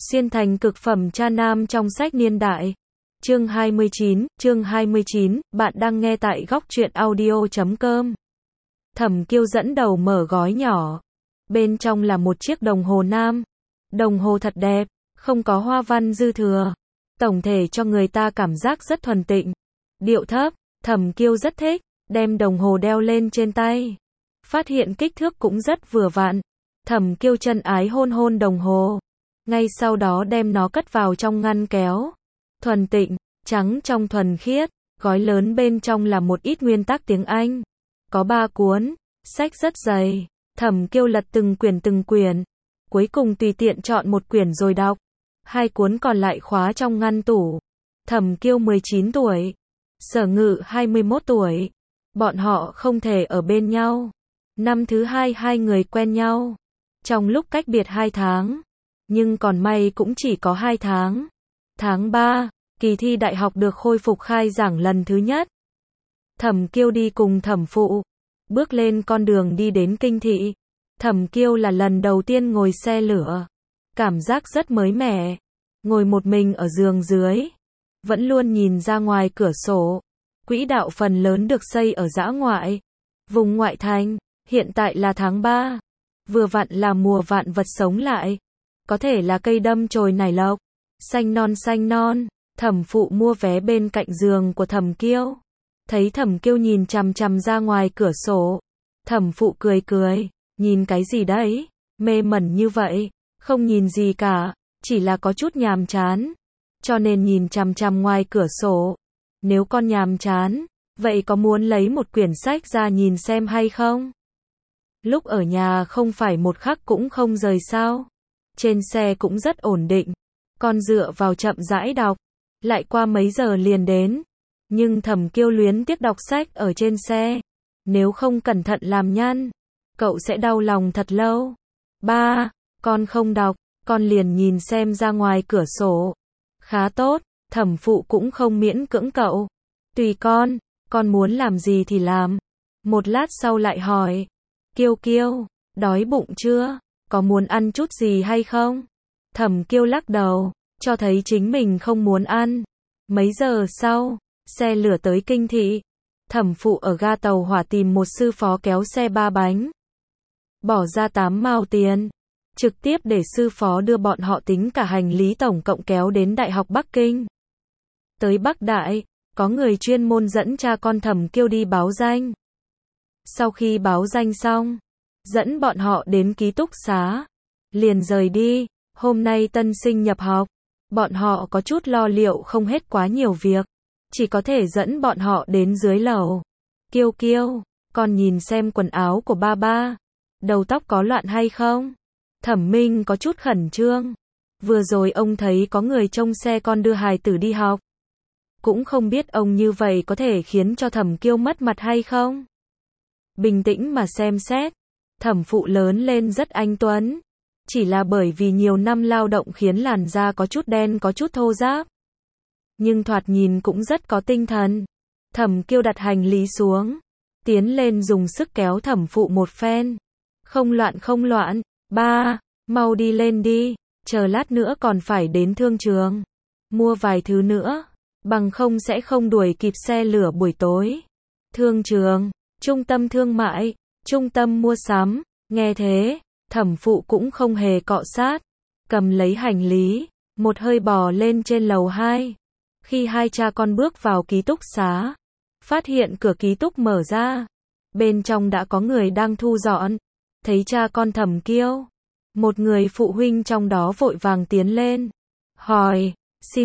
Xuyên thành cực phẩm cha nam trong sách niên đại. Chương 29, bạn đang nghe tại góc truyện audio.com. Thẩm Kiêu dẫn đầu mở gói nhỏ. Bên trong là một chiếc đồng hồ nam. Đồng hồ thật đẹp, không có hoa văn dư thừa. Tổng thể cho người ta cảm giác rất thuần tịnh. Điệu thấp, Thẩm Kiêu rất thích, đem đồng hồ đeo lên trên tay. Phát hiện kích thước cũng rất vừa vặn. Thẩm Kiêu chân ái hôn hôn đồng hồ. Ngay sau đó đem nó cất vào trong ngăn kéo. Thuần tịnh, trắng trong thuần khiết, gói lớn bên trong là một ít nguyên tắc tiếng Anh. Có 3 cuốn, sách rất dày. Thẩm Kiêu lật từng quyển. Cuối cùng tùy tiện chọn một quyển rồi đọc. 2 cuốn còn lại khóa trong ngăn tủ. Thẩm Kiêu 19 tuổi. Sở Ngự 21 tuổi. Bọn họ không thể ở bên nhau. Năm thứ 2 hai người quen nhau. Trong lúc cách biệt 2 tháng. Nhưng còn may cũng chỉ có 2 tháng. Tháng 3, kỳ thi đại học được khôi phục khai giảng lần thứ nhất. Thẩm Kiêu đi cùng thẩm phụ. Bước lên con đường đi đến kinh thị. Thẩm Kiêu là lần đầu tiên ngồi xe lửa. Cảm giác rất mới mẻ. Ngồi một mình ở giường dưới. Vẫn luôn nhìn ra ngoài cửa sổ. Quỹ đạo phần lớn được xây ở dã ngoại. Vùng ngoại thành. Hiện tại là tháng 3. Vừa vặn là mùa vạn vật sống lại. Có thể là cây đâm chồi nảy lộc. Xanh non. Thẩm phụ mua vé bên cạnh giường của Thẩm Kiêu. Thấy Thẩm Kiêu nhìn chằm chằm ra ngoài cửa sổ. Thẩm phụ cười. Nhìn cái gì đấy? Mê mẩn như vậy. Không nhìn gì cả. Chỉ là có chút nhàm chán. Cho nên nhìn chằm chằm ngoài cửa sổ. Nếu con nhàm chán, vậy có muốn lấy một quyển sách ra nhìn xem hay không? Lúc ở nhà không phải một khắc cũng không rời sao? Trên xe cũng rất ổn định. Con dựa vào chậm rãi đọc. Lại qua mấy giờ liền đến. Nhưng Thẩm Kiêu luyến tiếc đọc sách ở trên xe. Nếu không cẩn thận làm nhăn, cậu sẽ đau lòng thật lâu. Ba, con không đọc, con liền nhìn xem ra ngoài cửa sổ. Khá tốt, thẩm phụ cũng không miễn cưỡng cậu. Tùy con muốn làm gì thì làm. Một lát sau lại hỏi. Kiêu, đói bụng chưa? Có muốn ăn chút gì hay không? Thẩm Kiêu lắc đầu, cho thấy chính mình không muốn ăn. Mấy giờ sau, xe lửa tới kinh thị. Thẩm phụ ở ga tàu hỏa tìm một sư phó kéo xe 3 bánh. Bỏ ra 8 mao tiền. Trực tiếp để sư phó đưa bọn họ tính cả hành lý tổng cộng kéo đến Đại học Bắc Kinh. Tới Bắc Đại, có người chuyên môn dẫn cha con Thẩm Kiêu đi báo danh. Sau khi báo danh xong, dẫn bọn họ đến ký túc xá. Liền rời đi. Hôm nay tân sinh nhập học. Bọn họ có chút lo liệu không hết quá nhiều việc. Chỉ có thể dẫn bọn họ đến dưới lầu. Kiêu, con nhìn xem quần áo của ba. Đầu tóc có loạn hay không? Thẩm Minh có chút khẩn trương. Vừa rồi ông thấy có người trông xe con đưa hài tử đi học. Cũng không biết ông như vậy có thể khiến cho Thẩm Kiêu mất mặt hay không? Bình tĩnh mà xem xét. Thẩm phụ lớn lên rất anh tuấn. Chỉ là bởi vì nhiều năm lao động khiến làn da có chút đen có chút thô ráp. Nhưng thoạt nhìn cũng rất có tinh thần. Thẩm Kiêu đặt hành lý xuống. Tiến lên dùng sức kéo thẩm phụ một phen. Không loạn. Ba, mau đi lên đi. Chờ lát nữa còn phải đến thương trường. Mua vài thứ nữa. Bằng không sẽ không đuổi kịp xe lửa buổi tối. Thương trường, trung tâm thương mại, trung tâm mua sắm. Nghe thế, thẩm phụ cũng không hề cọ sát. Cầm lấy hành lý, một hơi bò lên trên lầu 2. Khi hai cha con bước vào ký túc xá, phát hiện cửa ký túc mở ra. Bên trong đã có người đang thu dọn. Thấy cha con Thẩm Kiêu, một người phụ huynh trong đó vội vàng tiến lên. Hỏi,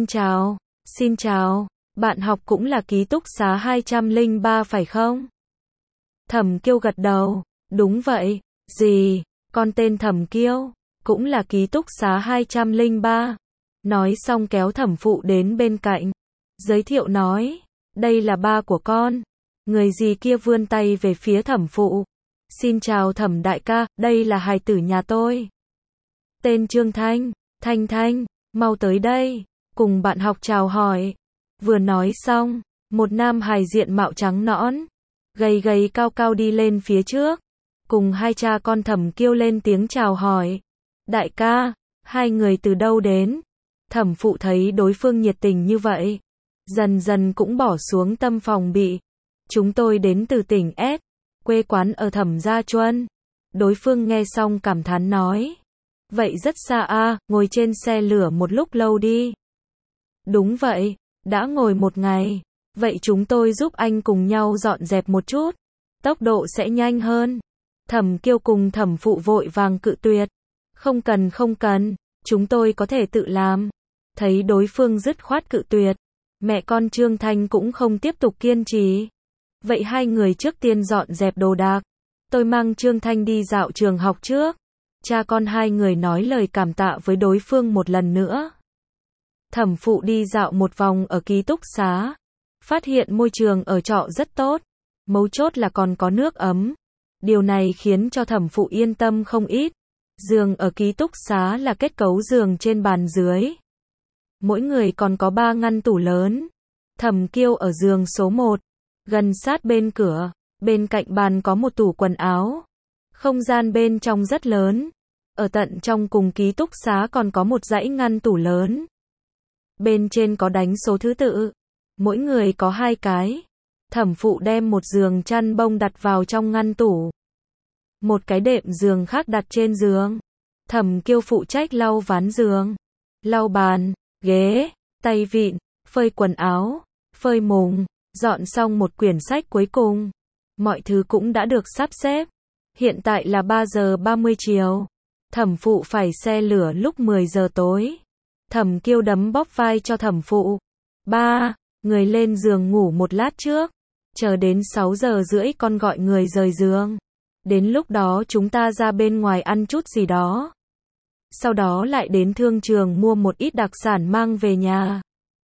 xin chào, bạn học cũng là ký túc xá 203 phải không? Thẩm Kiêu gật đầu, đúng vậy, gì, con tên Thẩm Kiêu, cũng là ký túc xá 203. Nói xong kéo thẩm phụ đến bên cạnh. Giới thiệu nói, đây là ba của con. Người gì kia vươn tay về phía thẩm phụ. Xin chào Thẩm đại ca, đây là hài tử nhà tôi. Tên Trương Thanh, Thanh, mau tới đây, cùng bạn học chào hỏi. Vừa nói xong, một nam hài diện mạo trắng nõn, gầy cao đi lên phía trước. Cùng hai cha con Thẩm Kiêu lên tiếng chào hỏi. Đại ca, Hai người từ đâu đến? Thẩm phụ thấy đối phương nhiệt tình như vậy, dần dần cũng bỏ xuống tâm phòng bị. Chúng tôi đến từ tỉnh S, quê quán ở Thẩm Gia Chuân. Đối phương nghe xong cảm thán nói. Vậy rất xa à, ngồi trên xe lửa một lúc lâu đi. Đúng vậy, đã ngồi một ngày. Vậy chúng tôi giúp anh cùng nhau dọn dẹp một chút. Tốc độ sẽ nhanh hơn. Thẩm Kiêu cùng thẩm phụ vội vàng cự tuyệt. Không cần, chúng tôi có thể tự làm. Thấy đối phương dứt khoát cự tuyệt, mẹ con Trương Thanh cũng không tiếp tục kiên trì. Vậy hai người trước tiên dọn dẹp đồ đạc. Tôi mang Trương Thanh đi dạo trường học trước. Cha con hai người nói lời cảm tạ với đối phương một lần nữa. Thẩm phụ đi dạo một vòng ở ký túc xá. Phát hiện môi trường ở trọ rất tốt. Mấu chốt là còn có nước ấm. Điều này khiến cho thẩm phụ yên tâm không ít. Giường ở ký túc xá là kết cấu giường trên bàn dưới. Mỗi người còn có 3 ngăn tủ lớn. Thẩm Kiêu ở giường số 1, gần sát bên cửa. Bên cạnh bàn có một tủ quần áo. Không gian bên trong rất lớn. Ở tận trong cùng ký túc xá còn có một dãy ngăn tủ lớn. Bên trên có đánh số thứ tự. Mỗi người có 2 cái. Thẩm phụ đem một giường chăn bông đặt vào trong ngăn tủ. Một cái đệm giường khác đặt trên giường. Thẩm Kiêu phụ trách lau ván giường, lau bàn, ghế, tay vịn, phơi quần áo, phơi mùng, dọn xong một quyển sách cuối cùng. Mọi thứ cũng đã được sắp xếp. Hiện tại là 3 giờ 30 chiều. Thẩm phụ phải xe lửa lúc 10 giờ tối. Thẩm Kiêu đấm bóp vai cho thẩm phụ. Ba, người lên giường ngủ một lát trước. Chờ đến 6 giờ rưỡi con gọi người rời giường. Đến lúc đó chúng ta ra bên ngoài ăn chút gì đó. Sau đó lại đến thương trường mua một ít đặc sản mang về nhà.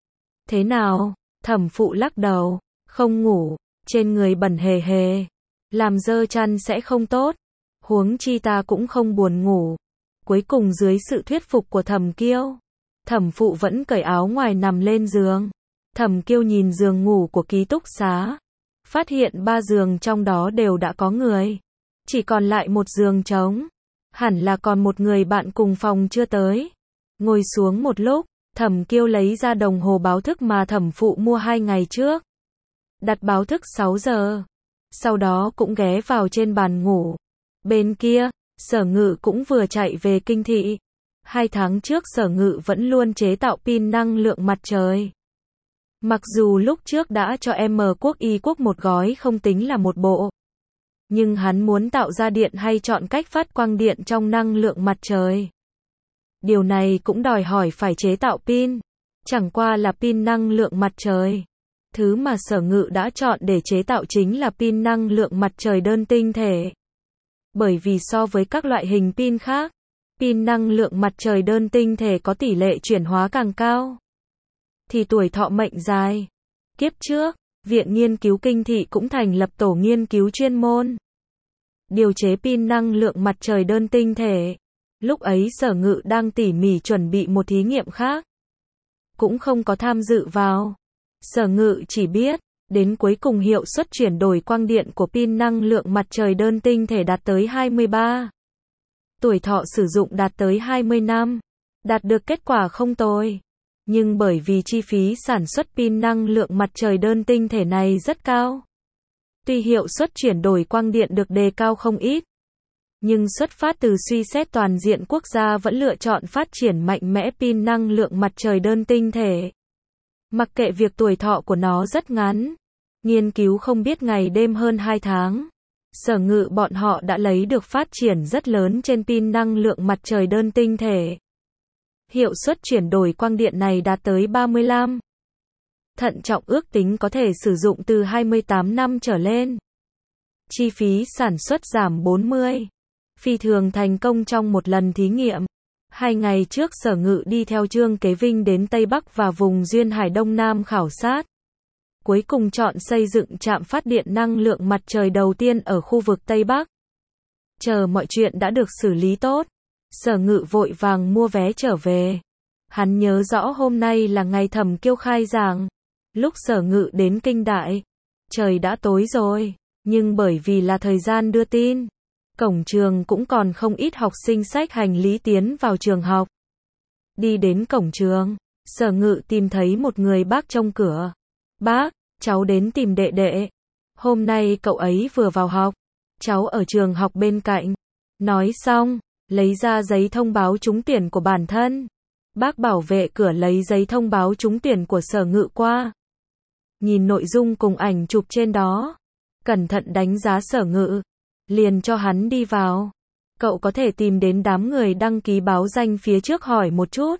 Thế nào? Thẩm phụ lắc đầu. Không ngủ, trên người bẩn hề hề. Làm dơ chăn sẽ không tốt. Huống chi ta cũng không buồn ngủ. Cuối cùng dưới sự thuyết phục của Thẩm Kiêu, thẩm phụ vẫn cởi áo ngoài nằm lên giường. Thẩm Kiêu nhìn giường ngủ của ký túc xá. Phát hiện 3 giường trong đó đều đã có người. Chỉ còn lại một giường trống. Hẳn là còn một người bạn cùng phòng chưa tới. Ngồi xuống một lúc, Thẩm Kiêu lấy ra đồng hồ báo thức mà thẩm phụ mua 2 ngày trước. Đặt báo thức 6 giờ. Sau đó cũng ghé vào trên bàn ngủ. Bên kia, Sở Ngự cũng vừa chạy về kinh thị. 2 tháng trước Sở Ngự vẫn luôn chế tạo pin năng lượng mặt trời. Mặc dù lúc trước đã cho M Quốc Y Quốc một gói không tính là một bộ. Nhưng hắn muốn tạo ra điện hay chọn cách phát quang điện trong năng lượng mặt trời. Điều này cũng đòi hỏi phải chế tạo pin. Chẳng qua là pin năng lượng mặt trời. Thứ mà Sở Ngự đã chọn để chế tạo chính là pin năng lượng mặt trời đơn tinh thể. Bởi vì so với các loại hình pin khác, pin năng lượng mặt trời đơn tinh thể có tỷ lệ chuyển hóa càng cao, thì tuổi thọ mệnh dài. Kiếp trước, Viện Nghiên cứu Kinh thị cũng thành lập tổ nghiên cứu chuyên môn điều chế pin năng lượng mặt trời đơn tinh thể. Lúc ấy Sở Ngự đang tỉ mỉ chuẩn bị một thí nghiệm khác, cũng không có tham dự vào. Sở Ngự chỉ biết, đến cuối cùng hiệu suất chuyển đổi quang điện của pin năng lượng mặt trời đơn tinh thể đạt tới 23. Tuổi thọ sử dụng đạt tới 20 năm. Đạt được kết quả không tồi. Nhưng bởi vì chi phí sản xuất pin năng lượng mặt trời đơn tinh thể này rất cao. Tuy hiệu suất chuyển đổi quang điện được đề cao không ít, nhưng xuất phát từ suy xét toàn diện quốc gia vẫn lựa chọn phát triển mạnh mẽ pin năng lượng mặt trời đơn tinh thể. Mặc kệ việc tuổi thọ của nó rất ngắn, nghiên cứu không biết ngày đêm hơn 2 tháng, Sở Ngự bọn họ đã lấy được phát triển rất lớn trên pin năng lượng mặt trời đơn tinh thể. Hiệu suất chuyển đổi quang điện này đạt tới 35. Thận trọng ước tính có thể sử dụng từ 28 năm trở lên. Chi phí sản xuất giảm 40. Phi thường thành công trong một lần thí nghiệm. 2 ngày trước Sở Ngự đi theo Trương Kế Vinh đến Tây Bắc và vùng duyên hải Đông Nam khảo sát. Cuối cùng chọn xây dựng trạm phát điện năng lượng mặt trời đầu tiên ở khu vực Tây Bắc. Chờ mọi chuyện đã được xử lý tốt, Sở Ngự vội vàng mua vé trở về. Hắn nhớ rõ hôm nay là ngày Thẩm Kiêu khai giảng. Lúc Sở Ngự đến Kinh Đại, trời đã tối rồi, nhưng bởi vì là thời gian đưa tin, cổng trường cũng còn không ít học sinh xách hành lý tiến vào trường học. Đi đến cổng trường, Sở Ngự tìm thấy một người bác trông cửa. Bác, cháu đến tìm đệ đệ. Hôm nay cậu ấy vừa vào học. Cháu ở trường học bên cạnh. Nói xong, lấy ra giấy thông báo trúng tuyển của bản thân. Bác bảo vệ cửa lấy giấy thông báo trúng tuyển của Sở Ngự qua. Nhìn nội dung cùng ảnh chụp trên đó. Cẩn thận đánh giá Sở Ngự. Liền cho hắn đi vào. Cậu có thể tìm đến đám người đăng ký báo danh phía trước hỏi một chút.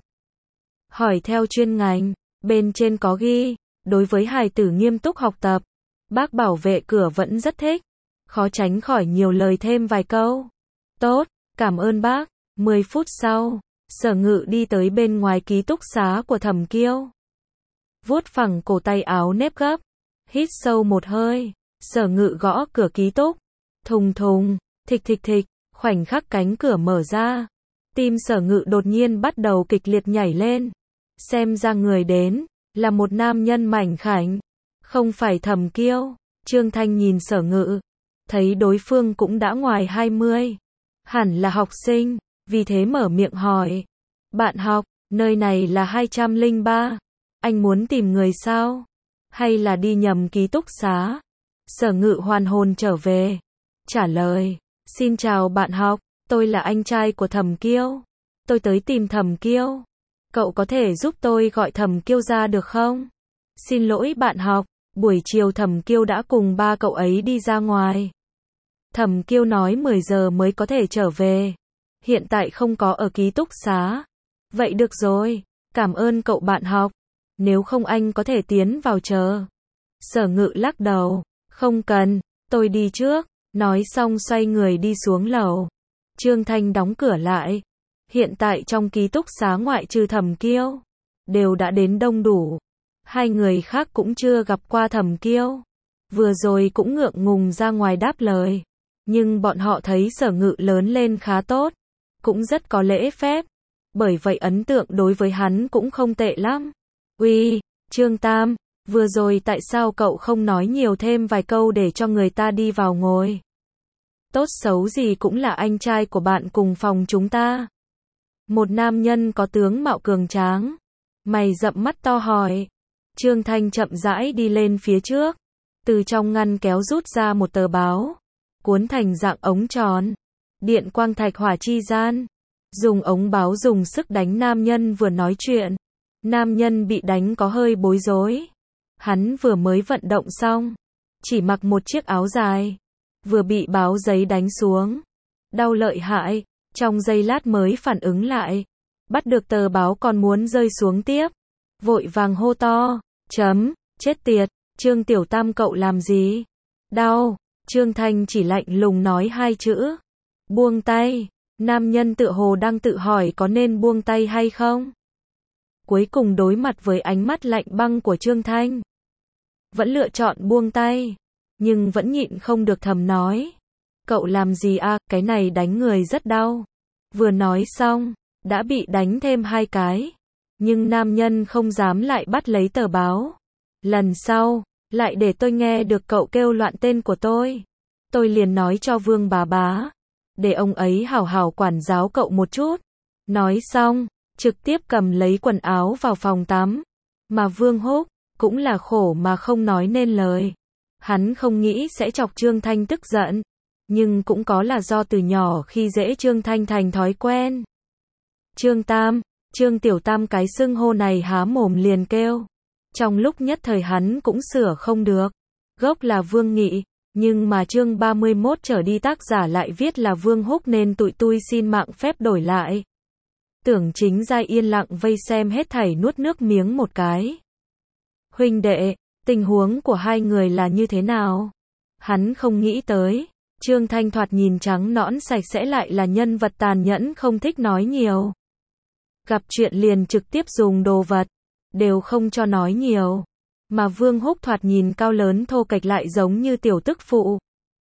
Hỏi theo chuyên ngành. Bên trên có ghi, đối với hài tử nghiêm túc học tập. Bác bảo vệ cửa vẫn rất thích. Khó tránh khỏi nhiều lời thêm vài câu. Tốt, cảm ơn bác. 10 phút sau, Sở Ngự đi tới bên ngoài ký túc xá của Thẩm Kiêu. Vuốt phẳng cổ tay áo nếp gấp. Hít sâu một hơi. Sở Ngự gõ cửa ký túc. Thùng thùng, thịch thịch thịch, khoảnh khắc cánh cửa mở ra. Tim Sở Ngự đột nhiên bắt đầu kịch liệt nhảy lên. Xem ra người đến, là một nam nhân mảnh khảnh. Không phải Thẩm Kiêu. Trương Thanh nhìn Sở Ngự. Thấy đối phương cũng đã ngoài 20. Hẳn là học sinh, vì thế mở miệng hỏi. Bạn học, nơi này là 203. Anh muốn tìm người sao? Hay là đi nhầm ký túc xá? Sở Ngự hoàn hồn trở về. Trả lời, xin chào bạn học, tôi là anh trai của Thẩm Kiêu. Tôi tới tìm Thẩm Kiêu. Cậu có thể giúp tôi gọi Thẩm Kiêu ra được không? Xin lỗi bạn học, buổi chiều Thẩm Kiêu đã cùng ba cậu ấy đi ra ngoài. Thẩm Kiêu nói 10 giờ mới có thể trở về. Hiện tại không có ở ký túc xá. Vậy được rồi, cảm ơn cậu bạn học. Nếu không anh có thể tiến vào chờ. Sở Ngự lắc đầu, không cần, tôi đi trước. Nói xong xoay người đi xuống lầu. Trương Thanh đóng cửa lại. Hiện tại trong ký túc xá ngoại trừ Thẩm Kiêu, đều đã đến đông đủ. Hai người khác cũng chưa gặp qua Thẩm Kiêu. Vừa rồi cũng ngượng ngùng ra ngoài đáp lời. Nhưng bọn họ thấy Sở Ngự lớn lên khá tốt. Cũng rất có lễ phép. Bởi vậy ấn tượng đối với hắn cũng không tệ lắm. Uy, Trương Tam, vừa rồi tại sao cậu không nói nhiều thêm vài câu để cho người ta đi vào ngồi? Tốt xấu gì cũng là anh trai của bạn cùng phòng chúng ta. Một nam nhân có tướng mạo cường tráng. Mày rậm mắt to hỏi. Trương Thanh chậm rãi đi lên phía trước. Từ trong ngăn kéo rút ra một tờ báo. Cuốn thành dạng ống tròn. Điện quang thạch hỏa chi gian. Dùng ống báo dùng sức đánh nam nhân vừa nói chuyện. Nam nhân bị đánh có hơi bối rối. Hắn vừa mới vận động xong. Chỉ mặc một chiếc áo dài. Vừa bị báo giấy đánh xuống. Đau lợi hại. Trong giây lát mới phản ứng lại. Bắt được tờ báo còn muốn rơi xuống tiếp. Vội vàng hô to. Chết tiệt. Trương Tiểu Tam cậu làm gì? Đau. Trương Thanh chỉ lạnh lùng nói hai chữ. Buông tay. Nam nhân tựa hồ đang tự hỏi có nên buông tay hay không? Cuối cùng đối mặt với ánh mắt lạnh băng của Trương Thanh. Vẫn lựa chọn buông tay. Nhưng vẫn nhịn không được thầm nói. Cậu làm gì à, cái này đánh người rất đau. Vừa nói xong, đã bị đánh thêm 2 cái. Nhưng nam nhân không dám lại bắt lấy tờ báo. Lần sau, lại để tôi nghe được cậu kêu loạn tên của tôi. Tôi liền nói cho Vương bá. Để ông ấy hảo hảo quản giáo cậu một chút. Nói xong, trực tiếp cầm lấy quần áo vào phòng tắm. Mà Vương Húc, cũng là khổ mà không nói nên lời. Hắn không nghĩ sẽ chọc Trương Thanh tức giận. Nhưng cũng có là do từ nhỏ khi dễ Trương Thanh thành thói quen. Trương Tam, Trương Tiểu Tam cái xưng hô này há mồm liền kêu. Trong lúc nhất thời hắn cũng sửa không được. Gốc là Vương Nghị, nhưng mà chương 31 trở đi tác giả lại viết là Vương Húc nên tụi tui xin mạng phép đổi lại. Tưởng Chính Giai yên lặng vây xem hết thảy nuốt nước miếng một cái. Huynh đệ, tình huống của hai người là như thế nào? Hắn không nghĩ tới. Trương Thanh thoạt nhìn trắng nõn sạch sẽ lại là nhân vật tàn nhẫn không thích nói nhiều. Gặp chuyện liền trực tiếp dùng đồ vật. Đều không cho nói nhiều. Mà Vương Húc thoạt nhìn cao lớn thô kệch lại giống như tiểu tức phụ.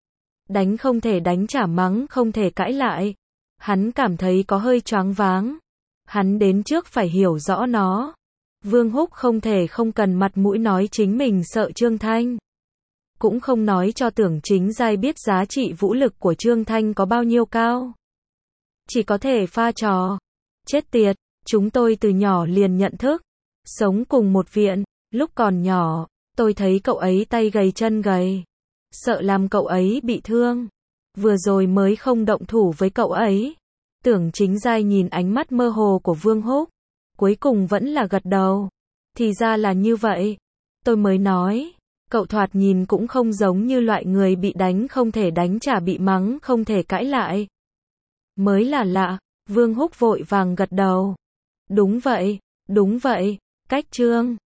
Đánh không thể đánh, trả mắng không thể cãi lại. Hắn cảm thấy có hơi choáng váng. Hắn đến trước phải hiểu rõ nó. Vương Húc không thể không cần mặt mũi nói chính mình sợ Trương Thanh. Cũng không nói cho Tưởng Chính Giai biết giá trị vũ lực của Trương Thanh có bao nhiêu cao. Chỉ có thể pha trò. Chết tiệt, Chúng tôi từ nhỏ liền nhận thức, sống cùng một viện, lúc còn nhỏ, tôi thấy cậu ấy tay gầy chân gầy, sợ làm cậu ấy bị thương. Vừa rồi mới không động thủ với cậu ấy. Tưởng Chính Giai nhìn ánh mắt mơ hồ của Vương Húc, cuối cùng vẫn là gật đầu. Thì ra là như vậy. Tôi mới nói, cậu thoạt nhìn cũng không giống như loại người bị đánh không thể đánh trả bị mắng không thể cãi lại. Mới là lạ, Vương Húc vội vàng gật đầu. Đúng vậy, cách Trương